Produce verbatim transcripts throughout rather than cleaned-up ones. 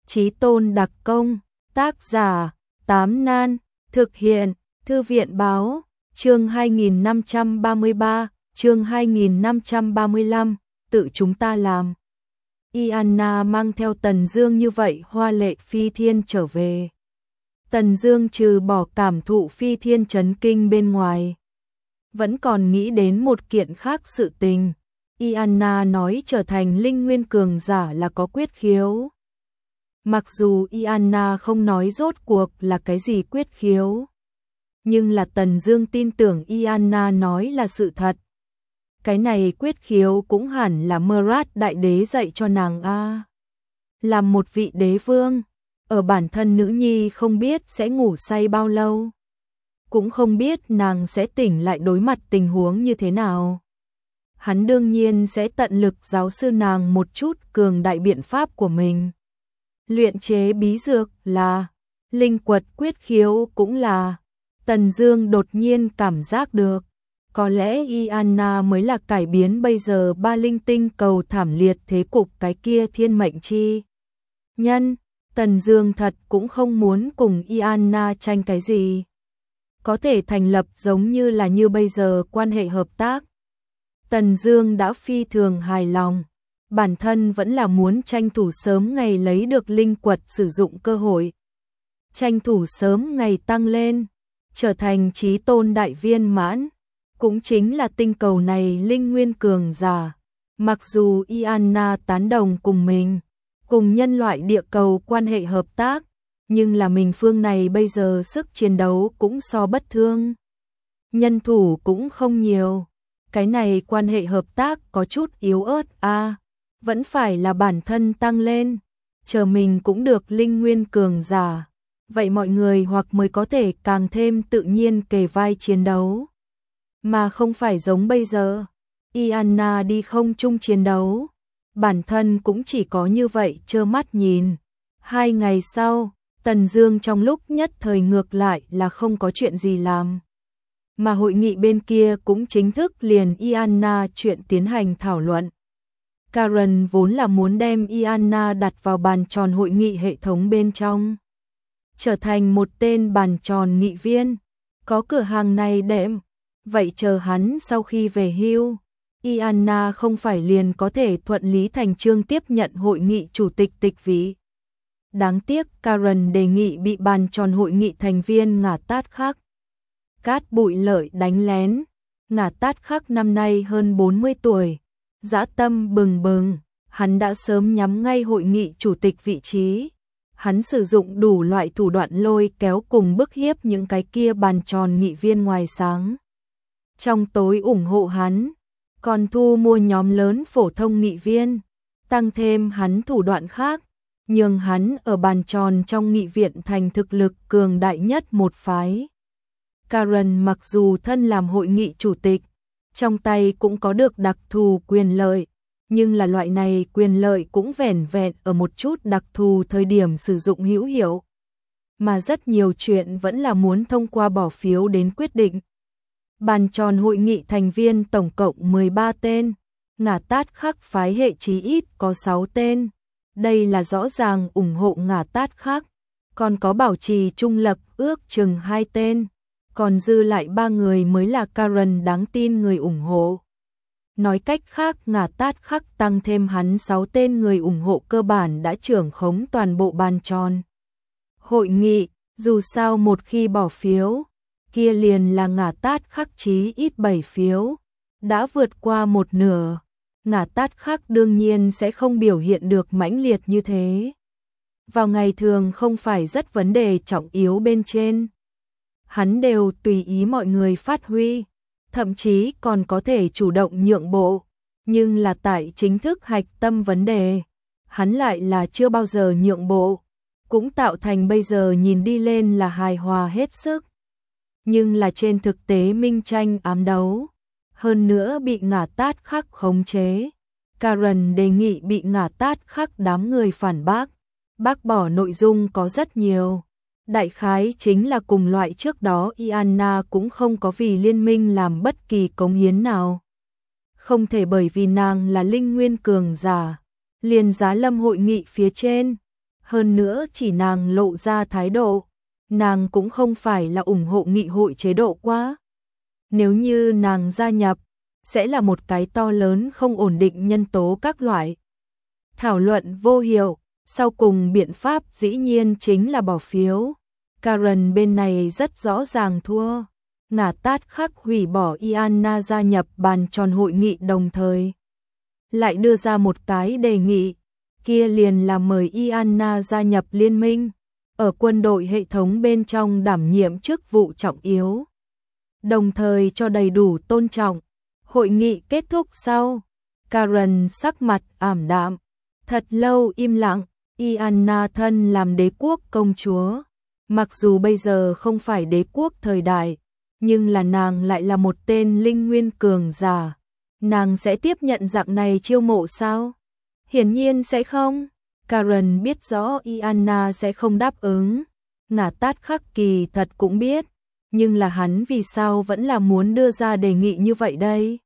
Chí Tôn đặc công, tác giả, Tám Nan, thực hiện, Thư viện báo, chương hai nghìn năm trăm ba mươi ba, chương hai nghìn năm trăm ba mươi lăm, tự chúng ta làm. Ianna mang theo Tần Dương như vậy hoa lệ phi thiên trở về. Tần Dương trừ bỏ cảm thụ phi thiên chấn kinh bên ngoài, vẫn còn nghĩ đến một kiện khác sự tình. Ianna nói trở thành linh nguyên cường giả là có quyết khiếu. Mặc dù Ianna không nói rốt cuộc là cái gì quyết khiếu, nhưng là Tần Dương tin tưởng Ianna nói là sự thật. Cái này quyết khiếu cũng hẳn là Mrat đại đế dạy cho nàng a. Làm một vị đế vương, ở bản thân nữ nhi không biết sẽ ngủ say bao lâu, cũng không biết nàng sẽ tỉnh lại đối mặt tình huống như thế nào. Hắn đương nhiên sẽ tận lực giáo sư nàng một chút cường đại biện pháp của mình. Luyện chế bí dược là, linh quật quyết khiếu cũng là. Tần Dương đột nhiên cảm giác được, có lẽ Ianna mới là cải biến bây giờ ba linh tinh cầu thảm liệt thế cục cái kia thiên mệnh chi nhân. Tần Dương thật cũng không muốn cùng Ianna tranh cái gì, có thể thành lập giống như là như bây giờ quan hệ hợp tác. Tần Dương đã phi thường hài lòng, bản thân vẫn là muốn tranh thủ sớm ngày lấy được linh quật sử dụng cơ hội, tranh thủ sớm ngày tăng lên, trở thành chí tôn đại viên mãn, cũng chính là tinh cầu này linh nguyên cường giả. Mặc dù Ianna tán đồng cùng mình, cùng nhân loại địa cầu quan hệ hợp tác, nhưng là mình phương này bây giờ sức chiến đấu cũng so bất thương, nhân thủ cũng không nhiều. Cái này quan hệ hợp tác có chút yếu ớt a, à, vẫn phải là bản thân tăng lên, chờ mình cũng được linh nguyên cường giả, vậy mọi người hoặc mới có thể càng thêm tự nhiên kề vai chiến đấu, mà không phải giống bây giờ. Ianna đi không chung chiến đấu, bản thân cũng chỉ có như vậy trơ mắt nhìn. Hai ngày sau, Tần Dương trong lúc nhất thời ngược lại là không có chuyện gì làm, mà hội nghị bên kia cũng chính thức liền Ianna chuyện tiến hành thảo luận. Karen vốn là muốn đem Ianna đặt vào bàn tròn hội nghị hệ thống bên trong, trở thành một tên bàn tròn nghị viên, có cửa hàng này đệm, vậy chờ hắn sau khi về hưu, Ianna không phải liền có thể thuận lý thành chương tiếp nhận hội nghị chủ tịch tịch vị. Đáng tiếc Karen đề nghị bị bàn tròn hội nghị thành viên ngả tát khắc. Cát Bụi Lợi đánh lén, ngả tát khắc năm nay hơn bốn mươi tuổi, dã tâm bừng bừng, hắn đã sớm nhắm ngay hội nghị chủ tịch vị trí. Hắn sử dụng đủ loại thủ đoạn lôi kéo cùng bức hiếp những cái kia bàn tròn nghị viên ngoài sáng trong tối ủng hộ hắn, còn thu mua nhóm lớn phổ thông nghị viên, tăng thêm hắn thủ đoạn khác, nhường hắn ở bàn tròn trong nghị viện thành thực lực cường đại nhất một phái. Karen mặc dù thân làm hội nghị chủ tịch, trong tay cũng có được đặc thù quyền lợi, nhưng là loại này quyền lợi cũng vẻn vẹn ở một chút đặc thù thời điểm sử dụng hữu hiệu, mà rất nhiều chuyện vẫn là muốn thông qua bỏ phiếu đến quyết định. Bàn tròn hội nghị thành viên tổng cộng mười ba tên, ngả tát khắc phái hệ chí ít có sáu tên. Đây là rõ ràng ủng hộ ngả tát khắc, còn có bảo trì trung lập ước chừng hai tên, còn dư lại ba người mới là Karen đáng tin người ủng hộ. Nói cách khác, ngả tát khắc tăng thêm hắn sáu tên người ủng hộ cơ bản đã trưởng khống toàn bộ bàn tròn hội nghị. Dù sao một khi bỏ phiếu, kia liền là ngả tát khắc chí ít bảy phiếu, đã vượt qua một nửa. Ngả tát khắc đương nhiên sẽ không biểu hiện được mãnh liệt như thế. Vào ngày thường không phải rất vấn đề trọng yếu bên trên, hắn đều tùy ý mọi người phát huy, thậm chí còn có thể chủ động nhượng bộ, nhưng là tại chính thức hạch tâm vấn đề, hắn lại là chưa bao giờ nhượng bộ, cũng tạo thành bây giờ nhìn đi lên là hài hòa hết sức. Nhưng là trên thực tế minh tranh ám đấu, hơn nữa bị ngả tát khắc khống chế. Karen đề nghị bị ngả tát khắc đám người phản bác, bác bỏ nội dung có rất nhiều. Đại khái chính là cùng loại trước đó Ianna cũng không có vì liên minh làm bất kỳ cống hiến nào. Không thể bởi vì nàng là linh nguyên cường giả, liền giá lâm hội nghị phía trên. Hơn nữa chỉ nàng lộ ra thái độ, nàng cũng không phải là ủng hộ nghị hội chế độ quá. Nếu như nàng gia nhập, sẽ là một cái to lớn không ổn định nhân tố các loại. Thảo luận vô hiệu, sau cùng biện pháp dĩ nhiên chính là bỏ phiếu. Karen bên này rất rõ ràng thua. Ngả Tát khắc hủy bỏ Iana gia nhập bàn tròn hội nghị đồng thời. Lại đưa ra một cái đề nghị, kia liền là mời Iana gia nhập liên minh, ở quân đội hệ thống bên trong đảm nhiệm chức vụ trọng yếu. Đồng thời cho đầy đủ tôn trọng. Hội nghị kết thúc sau, Karen sắc mặt ảm đạm, thật lâu im lặng. Iana thân làm đế quốc công chúa, mặc dù bây giờ không phải đế quốc thời đại, nhưng là nàng lại là một tên linh nguyên cường giả. Nàng sẽ tiếp nhận dạng này chiêu mộ sao? Hiển nhiên sẽ không. Karen biết rõ Iana sẽ không đáp ứng. Ngả Tát khắc kỳ thật cũng biết, nhưng là hắn vì sao vẫn là muốn đưa ra đề nghị như vậy đây?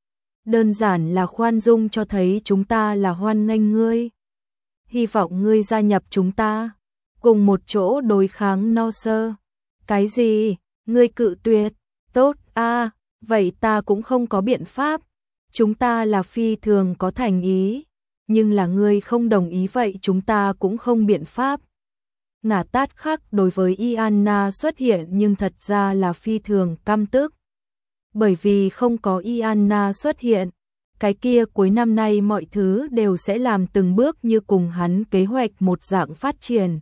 Đơn giản là khoan dung cho thấy chúng ta là hoan nghênh ngươi. Hy vọng ngươi gia nhập chúng ta, cùng một chỗ đối kháng no sơ. Cái gì? Ngươi cự tuyệt? Tốt a, à, vậy ta cũng không có biện pháp. Chúng ta là phi thường có thành ý, nhưng là ngươi không đồng ý vậy chúng ta cũng không biện pháp. Ngả Tát khắc đối với Iana xuất hiện nhưng thật ra là phi thường căm tức. Bởi vì không có Iana xuất hiện, cái kia cuối năm nay mọi thứ đều sẽ làm từng bước như cùng hắn kế hoạch một dạng phát triển.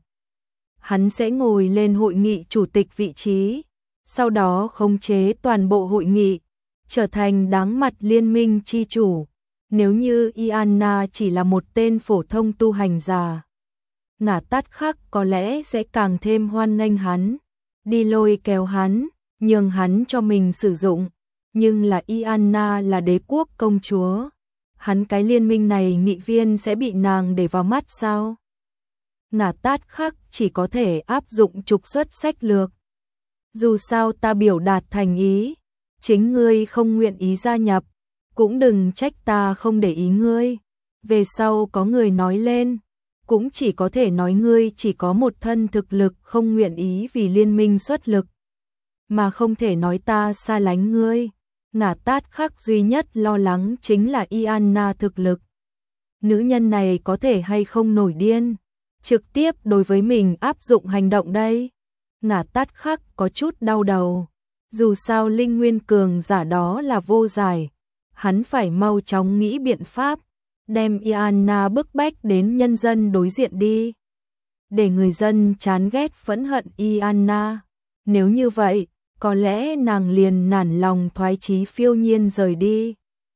Hắn sẽ ngồi lên hội nghị chủ tịch vị trí, sau đó khống chế toàn bộ hội nghị, trở thành đáng mặt liên minh chi chủ. Nếu như Iana chỉ là một tên phổ thông tu hành giả, Ngả Tát khắc có lẽ sẽ càng thêm hoan nghênh hắn, đi lôi kéo hắn, nhường hắn cho mình sử dụng. Nhưng là Iana là đế quốc công chúa, hắn cái liên minh này nghị viên sẽ bị nàng để vào mắt sao? Ngả Tát khắc chỉ có thể áp dụng trục xuất sách lược. Dù sao ta biểu đạt thành ý, chính ngươi không nguyện ý gia nhập, cũng đừng trách ta không để ý ngươi. Về sau có người nói lên, cũng chỉ có thể nói ngươi chỉ có một thân thực lực không nguyện ý vì liên minh xuất lực, mà không thể nói ta xa lánh ngươi. Ngả Tát khắc duy nhất lo lắng chính là Iana thực lực. Nữ nhân này có thể hay không nổi điên, trực tiếp đối với mình áp dụng hành động đây. Ngả Tát khắc có chút đau đầu. Dù sao linh nguyên cường giả đó là vô giải, hắn phải mau chóng nghĩ biện pháp, đem Iana bức bách đến nhân dân đối diện đi. Để người dân chán ghét phẫn hận Iana. Nếu như vậy, có lẽ nàng liền nản lòng thoái chí phiêu nhiên rời đi.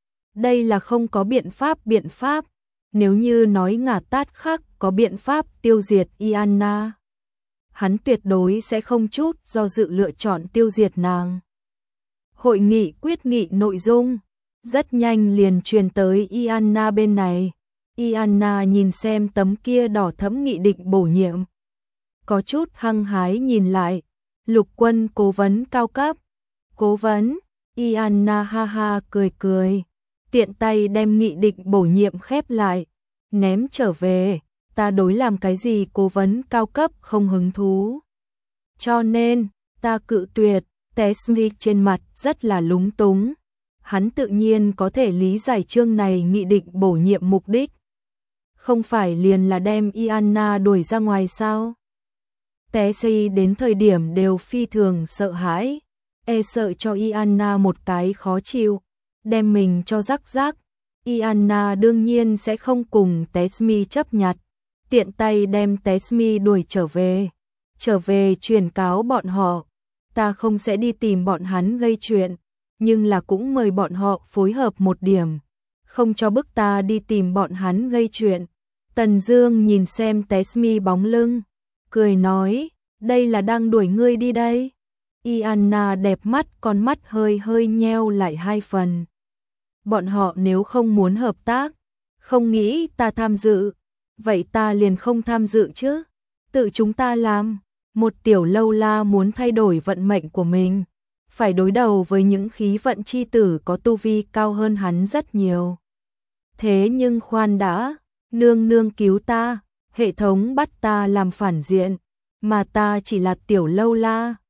Đây là không có biện pháp biện pháp. Nếu như nói Ngả Tát khắc có biện pháp tiêu diệt Iana, hắn tuyệt đối sẽ không chút do dự lựa chọn tiêu diệt nàng. Hội nghị quyết nghị nội dung rất nhanh liền truyền tới Iana bên này. Iana nhìn xem tấm kia đỏ thẫm nghị định bổ nhiệm, có chút hăng hái nhìn lại. Lục quân cố vấn cao cấp. Cố vấn? Iana ha ha cười cười, tiện tay đem nghị định bổ nhiệm khép lại, ném trở về. Ta đối làm cái gì cố vấn cao cấp không hứng thú, cho nên ta cự tuyệt. Tesmi trên mặt rất là lúng túng. Hắn tự nhiên có thể lý giải chương này nghị định bổ nhiệm mục đích. Không phải liền là đem Iana đuổi ra ngoài sao? Tessi đến thời điểm đều phi thường sợ hãi, e sợ cho Iana một cái khó chịu, đem mình cho rắc rắc. Iana đương nhiên sẽ không cùng Tesmi chấp nhặt, tiện tay đem Tesmi đuổi trở về. Trở về truyền cáo bọn họ, ta không sẽ đi tìm bọn hắn gây chuyện, nhưng là cũng mời bọn họ phối hợp một điểm, không cho bức ta đi tìm bọn hắn gây chuyện. Tần Dương nhìn xem Tesmi bóng lưng, cười nói, đây là đang đuổi ngươi đi đây. Iana đẹp mắt, con mắt hơi hơi nheo lại hai phần. Bọn họ nếu không muốn hợp tác, không nghĩ ta tham dự, vậy ta liền không tham dự chứ. Tự chúng ta làm. Một tiểu lâu la muốn thay đổi vận mệnh của mình, phải đối đầu với những khí vận chi tử có tu vi cao hơn hắn rất nhiều. Thế nhưng khoan đã, nương nương cứu ta. hệ thống bắt ta làm phản diện, mà ta chỉ là tiểu lâu la.